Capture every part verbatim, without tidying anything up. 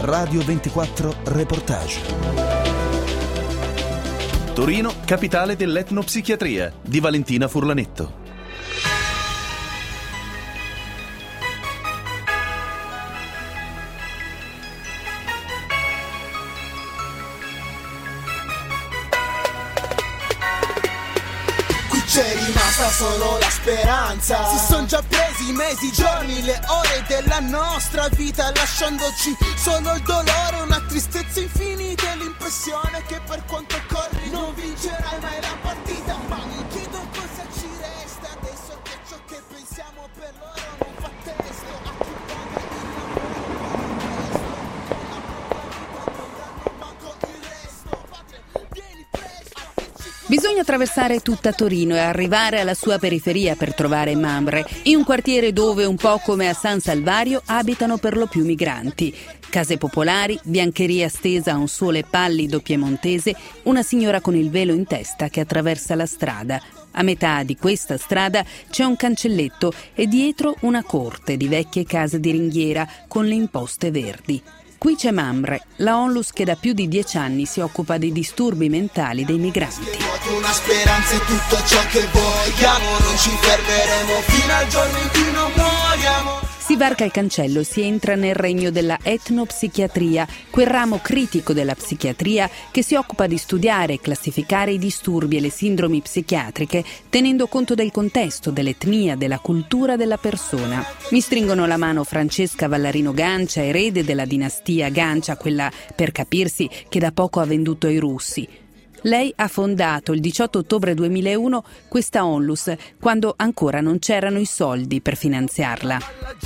Radio ventiquattro Reportage. Torino, capitale dell'etnopsichiatria, di Valentina Furlanetto. C'è rimasta solo la speranza. Si son già presi i mesi, i giorni, le ore della nostra vita, lasciandoci solo il dolore, una tristezza infinita e l'impressione che per quanto corri non vincerai mai la partita. Ma mi chiedo cosa ci resta adesso, che ciò che pensiamo per loro non fa testo. A chi paga il Bisogna attraversare tutta Torino e arrivare alla sua periferia per trovare Mamre, in un quartiere dove, un po' come a San Salvario, abitano per lo più migranti. Case popolari, biancheria stesa a un sole pallido piemontese, una signora con il velo in testa che attraversa la strada. A metà di questa strada c'è un cancelletto e dietro una corte di vecchie case di ringhiera con le imposte verdi. Qui c'è Mamre, la onlus che da più di dieci anni si occupa dei disturbi mentali dei migranti. Una speranza è tutto ciò che vogliamo, non ci fermeremo fino al giorno in cui non moriamo. Si varca il cancello e si entra nel regno della etnopsichiatria, quel ramo critico della psichiatria che si occupa di studiare e classificare i disturbi e le sindromi psichiatriche, tenendo conto del contesto, dell'etnia, della cultura della persona. Mi stringono la mano Francesca Vallarino Gancia, erede della dinastia Gancia, quella, per capirsi, che da poco ha venduto ai russi. Lei ha fondato il diciotto ottobre duemilauno questa onlus, quando ancora non c'erano i soldi per finanziarla.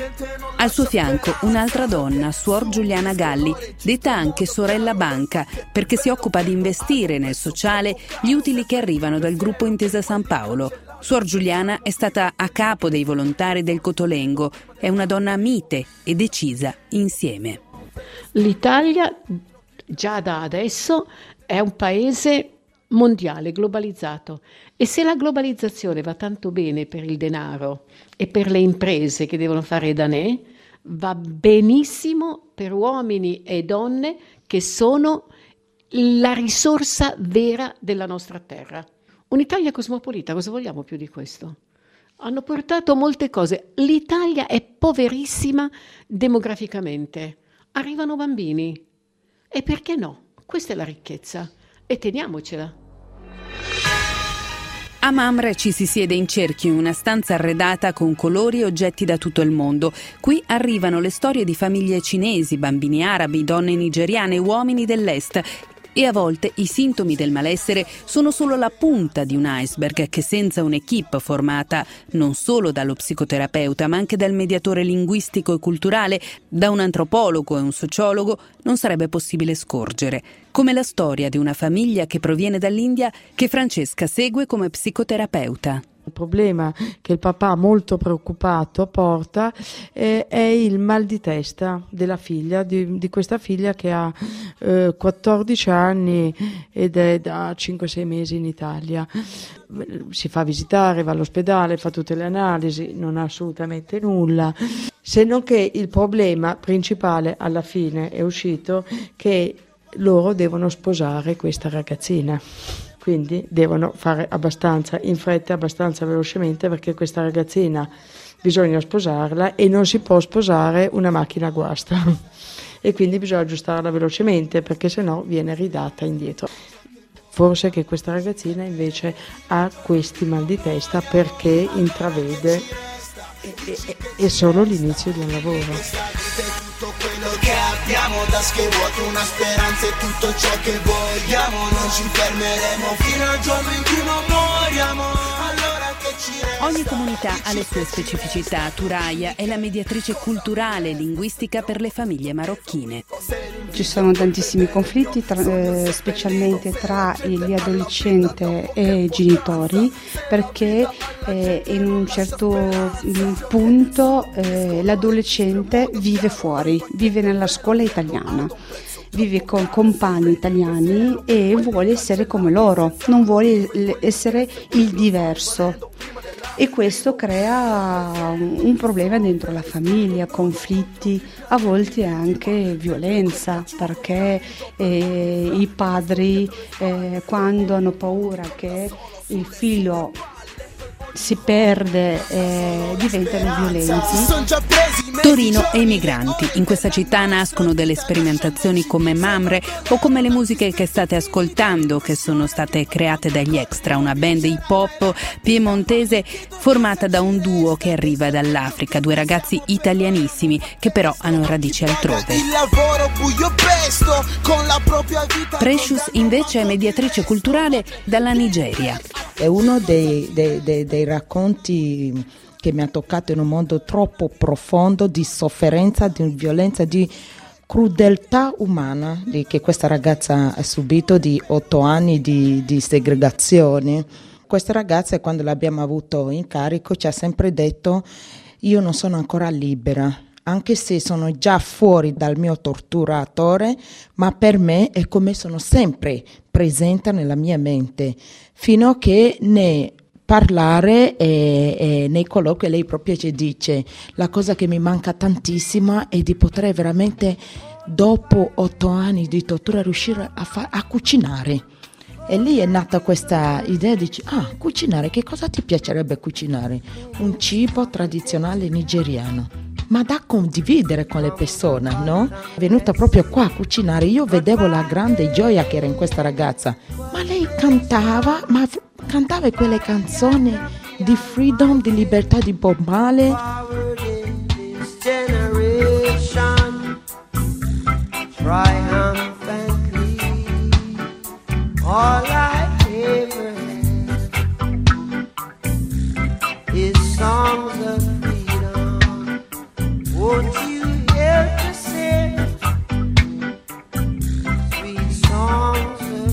Al suo fianco un'altra donna, Suor Giuliana Galli, detta anche sorella banca, perché si occupa di investire nel sociale gli utili che arrivano dal gruppo Intesa San Paolo. Suor Giuliana è stata a capo dei volontari del Cotolengo, è una donna mite e decisa insieme. L'Italia già da adesso è un paese mondiale, globalizzato, e se la globalizzazione va tanto bene per il denaro e per le imprese che devono fare danè, va benissimo per uomini e donne che sono la risorsa vera della nostra terra. Un'Italia cosmopolita, cosa vogliamo più di questo? Hanno portato molte cose. L'Italia è poverissima demograficamente, arrivano bambini, e perché no? Questa è la ricchezza e teniamocela. A Mamre ci si siede in cerchio in una stanza arredata con colori e oggetti da tutto il mondo. Qui arrivano le storie di famiglie cinesi, bambini arabi, donne nigeriane, uomini dell'est. E a volte i sintomi del malessere sono solo la punta di un iceberg che, senza un'equipe formata non solo dallo psicoterapeuta ma anche dal mediatore linguistico e culturale, da un antropologo e un sociologo, non sarebbe possibile scorgere. Come la storia di una famiglia che proviene dall'India che Francesca segue come psicoterapeuta. Il problema che il papà, molto preoccupato, porta eh, è il mal di testa della figlia, di, di questa figlia che ha eh, quattordici anni ed è da cinque sei mesi in Italia. Si fa visitare, va all'ospedale, fa tutte le analisi, non ha assolutamente nulla, se non che il problema principale alla fine è uscito che loro devono sposare questa ragazzina. Quindi devono fare abbastanza in fretta, abbastanza velocemente, perché questa ragazzina bisogna sposarla e non si può sposare una macchina a guasta. E quindi bisogna aggiustarla velocemente, perché sennò viene ridata indietro. Forse che questa ragazzina invece ha questi mal di testa perché intravede è solo l'inizio di un lavoro. Tutto quello che abbiamo, tasche vuote, una speranza è tutto ciò che vogliamo, non ci fermeremo fino al giorno in cui non moriamo. Allora che ci resta? Ogni comunità ha le sue specificità. Turaya è la mediatrice culturale e linguistica per le famiglie marocchine. Ci sono tantissimi conflitti, tra, eh, specialmente tra gli adolescenti e i genitori, perché eh, in un certo punto eh, l'adolescente vive fuori, vive nella scuola italiana, vive con compagni italiani e vuole essere come loro, non vuole essere il diverso. e questo crea un problema dentro la famiglia, conflitti, a volte anche violenza, perché eh, i padri eh, quando hanno paura che il figlio si perde e diventano violenti. Torino e i migranti. In questa città nascono delle sperimentazioni come Mamre o come le musiche che state ascoltando, che sono state create dagli Extra, una band hip hop piemontese formata da un duo che arriva dall'Africa, due ragazzi italianissimi che però hanno radici altrove. Precious invece è mediatrice culturale dalla Nigeria. È uno dei, dei, dei, dei racconti che mi ha toccato in un mondo troppo profondo di sofferenza, di violenza, di crudeltà umana che questa ragazza ha subito, di otto anni di, di segregazione. Questa ragazza, quando l'abbiamo avuto in carico, ci ha sempre detto: io non sono ancora libera, anche se sono già fuori dal mio torturatore, ma per me è come sono sempre presente nella mia mente, fino a che ne parlare e, e nei colloqui lei proprio ci dice: la cosa che mi manca tantissimo è di poter veramente, dopo otto anni di tortura, riuscire a, fa- a cucinare. E lì è nata questa idea di ah, cucinare, che cosa ti piacerebbe cucinare? Un cibo tradizionale nigeriano, ma da condividere con le persone, no? È venuta proprio qua a cucinare. Io vedevo la grande gioia che era in questa ragazza, ma lei cantava, ma cantava quelle canzoni di freedom, di libertà, di Bob Marley. All I ever had is songs of freedom. Won't you hear the sing? Sweet songs of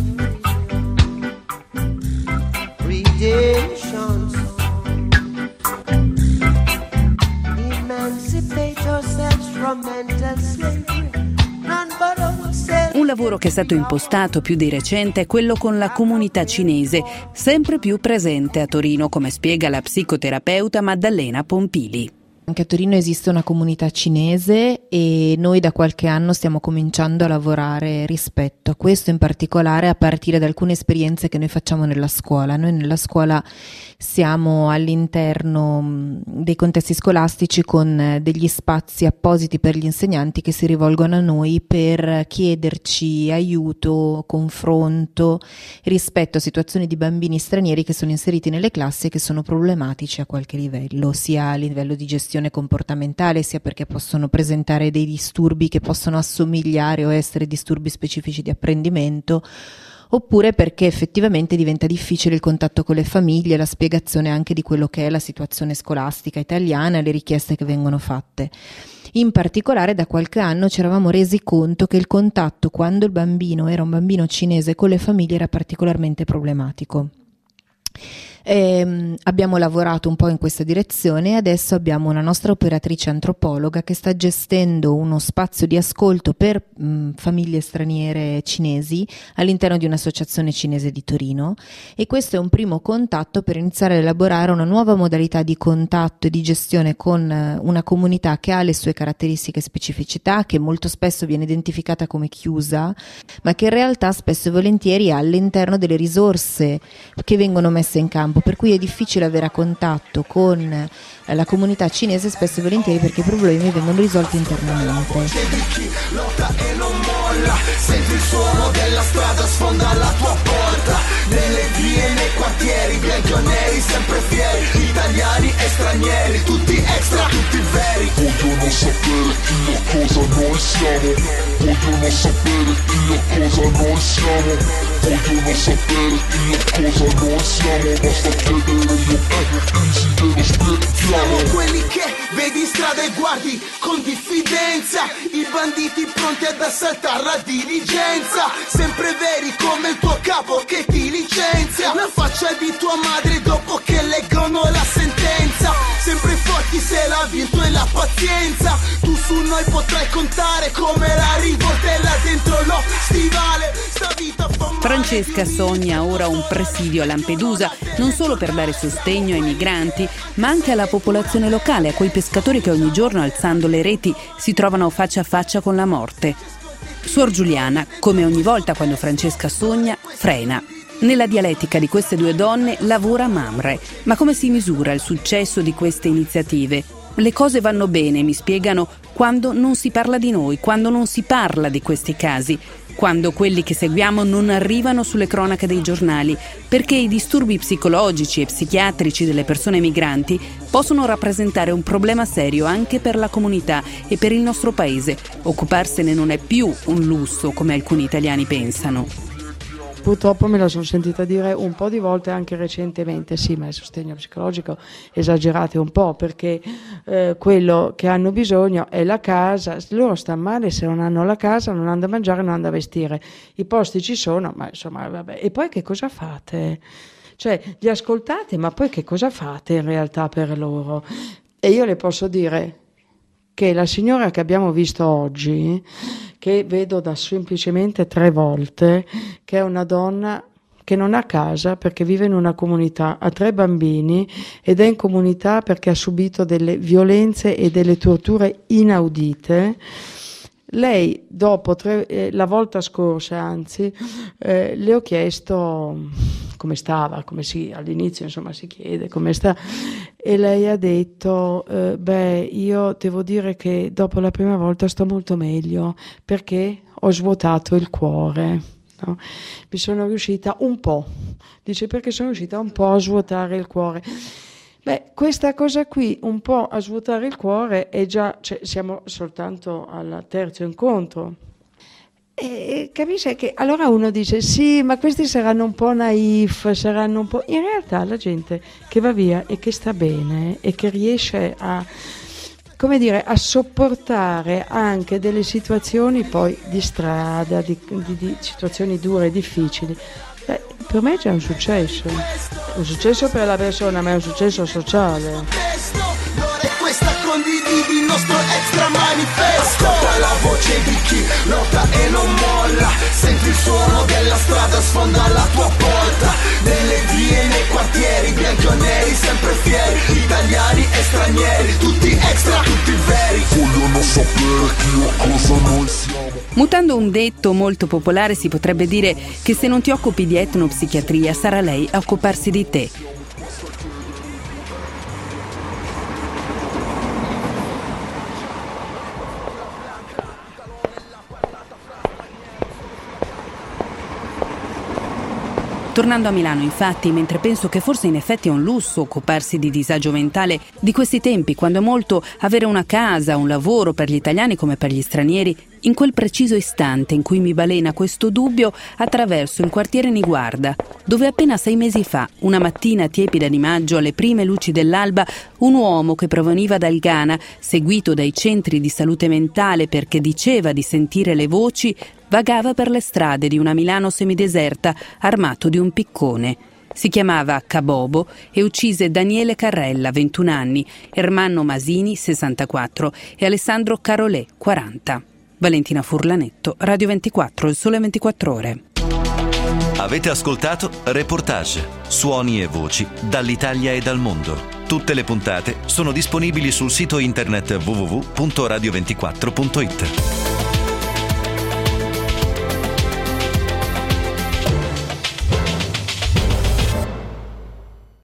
freedom, redemption songs. Emancipate yourselves from mental slavery. None but ourselves. Un lavoro che è stato impostato più di recente è quello con la comunità cinese, sempre più presente a Torino, come spiega la psicoterapeuta Maddalena Pompili. Anche a Torino esiste una comunità cinese e noi da qualche anno stiamo cominciando a lavorare rispetto a questo, in particolare a partire da alcune esperienze che noi facciamo nella scuola. Noi nella scuola siamo all'interno dei contesti scolastici con degli spazi appositi per gli insegnanti che si rivolgono a noi per chiederci aiuto, confronto rispetto a situazioni di bambini stranieri che sono inseriti nelle classi e che sono problematici a qualche livello, sia a livello di gestione comportamentale, sia perché possono presentare dei disturbi che possono assomigliare o essere disturbi specifici di apprendimento, oppure perché effettivamente diventa difficile il contatto con le famiglie, la spiegazione anche di quello che è la situazione scolastica italiana e le richieste che vengono fatte. In particolare da qualche anno ci eravamo resi conto che il contatto, quando il bambino era un bambino cinese, con le famiglie era particolarmente problematico. E abbiamo lavorato un po' in questa direzione e adesso abbiamo una nostra operatrice antropologa che sta gestendo uno spazio di ascolto per mh, famiglie straniere cinesi all'interno di un'associazione cinese di Torino, e questo è un primo contatto per iniziare a elaborare una nuova modalità di contatto e di gestione con uh, una comunità che ha le sue caratteristiche e specificità, che molto spesso viene identificata come chiusa, ma che in realtà spesso e volentieri ha all'interno delle risorse che vengono messe in campo, per cui è difficile avere a contatto con eh, la comunità cinese spesso e volentieri perché i problemi vengono risolti internamente. Senti il suono della strada, sfonda la tua porta. Nelle vie, nei quartieri, bianchi o neri, sempre fieri, italiani e stranieri, tutti extra, tutti veri. Vogliono sapere chi o cosa noi siamo. Vogliono sapere chi o cosa noi siamo. Vogliono sapere chi o cosa noi siamo. Basta chiedere io e easy te lo spieghiamo. Siamo quelli che vedi in strada e guardi con diffidenza, i banditi pronti ad assaltare la diligenza, sempre veri come il tuo capo che ti licenzia, la faccia di tua madre dopo che leggono la sentenza. sempre forti se la virtù e la pazienza. Tu su noi potrai contare come la rivoltella dentro lo stivale. Sta vita fa male. Francesca sogna ora un presidio a Lampedusa, non solo per dare sostegno ai migranti, ma anche alla popolazione locale, a quei pescatori che ogni giorno, alzando le reti, si trovano faccia a faccia con la morte. Suor Giuliana, come ogni volta quando Francesca sogna, frena. Nella dialettica di queste due donne lavora Mamre. Ma come si misura il successo di queste iniziative? Le cose vanno bene, mi spiegano, quando non si parla di noi, quando non si parla di questi casi, quando quelli che seguiamo non arrivano sulle cronache dei giornali, perché i disturbi psicologici e psichiatrici delle persone migranti possono rappresentare un problema serio anche per la comunità e per il nostro paese. Occuparsene non è più un lusso come alcuni italiani pensano. Purtroppo me la sono sentita dire un po' di volte anche recentemente, sì, ma il sostegno psicologico esagerate un po', perché eh, quello che hanno bisogno è la casa, loro stanno male se non hanno la casa, non hanno da mangiare, non hanno da vestire, i posti ci sono, ma insomma vabbè, e poi che cosa fate? Cioè li ascoltate, ma poi che cosa fate in realtà per loro? E io le posso dire che la signora che abbiamo visto oggi, che vedo da semplicemente tre volte, che è una donna che non ha casa perché vive in una comunità, ha tre bambini ed è in comunità perché ha subito delle violenze e delle torture inaudite. Lei dopo tre, eh, la volta scorsa anzi eh, le ho chiesto come stava, come si all'inizio insomma si chiede come sta, e lei ha detto eh, beh io devo dire che dopo la prima volta sto molto meglio perché ho svuotato il cuore, no? Mi sono riuscita un po', dice perché sono riuscita un po' a svuotare il cuore. Beh, questa cosa qui, un po' a svuotare il cuore, è già, cioè, siamo soltanto al terzo incontro. E capisce che allora uno dice sì, ma questi saranno un po' naif, saranno un po'... In realtà la gente che va via e che sta bene e che riesce a, come dire, a sopportare anche delle situazioni poi di strada, di, di, di situazioni dure e difficili, beh, per me c'è un successo, un successo per la persona, ma è un successo sociale. Questa condividi il nostro extra manifesto. Ascolta la voce di chi lotta e non molla, senti il suono della strada, sfonda la tua porta, nelle vie, nei quartieri, bianchi o neri, sempre fieri, italiani e stranieri, tutti extra, tutti veri, vogliono sapere chi o cosa noi siamo. Mutando un detto molto popolare, si potrebbe dire che se non ti occupi di etnopsichiatria sarà lei a occuparsi di te. Tornando a Milano, infatti, mentre penso che forse in effetti è un lusso occuparsi di disagio mentale di questi tempi, quando è molto avere una casa, un lavoro per gli italiani come per gli stranieri, in quel preciso istante in cui mi balena questo dubbio, attraverso il quartiere Niguarda, dove appena sei mesi fa, una mattina tiepida di maggio, alle prime luci dell'alba, un uomo che proveniva dal Ghana, seguito dai centri di salute mentale perché diceva di sentire le voci, vagava per le strade di una Milano semideserta armato di un piccone. Si chiamava Kabobo e uccise Daniele Carrella, ventuno anni, Ermanno Masini, sessantaquattro e Alessandro Carolè, quaranta. Valentina Furlanetto, Radio ventiquattro, Il Sole ventiquattro Ore. Avete ascoltato Reportage, suoni e voci dall'Italia e dal mondo. Tutte le puntate sono disponibili sul sito internet w w w punto radio ventiquattro punto it.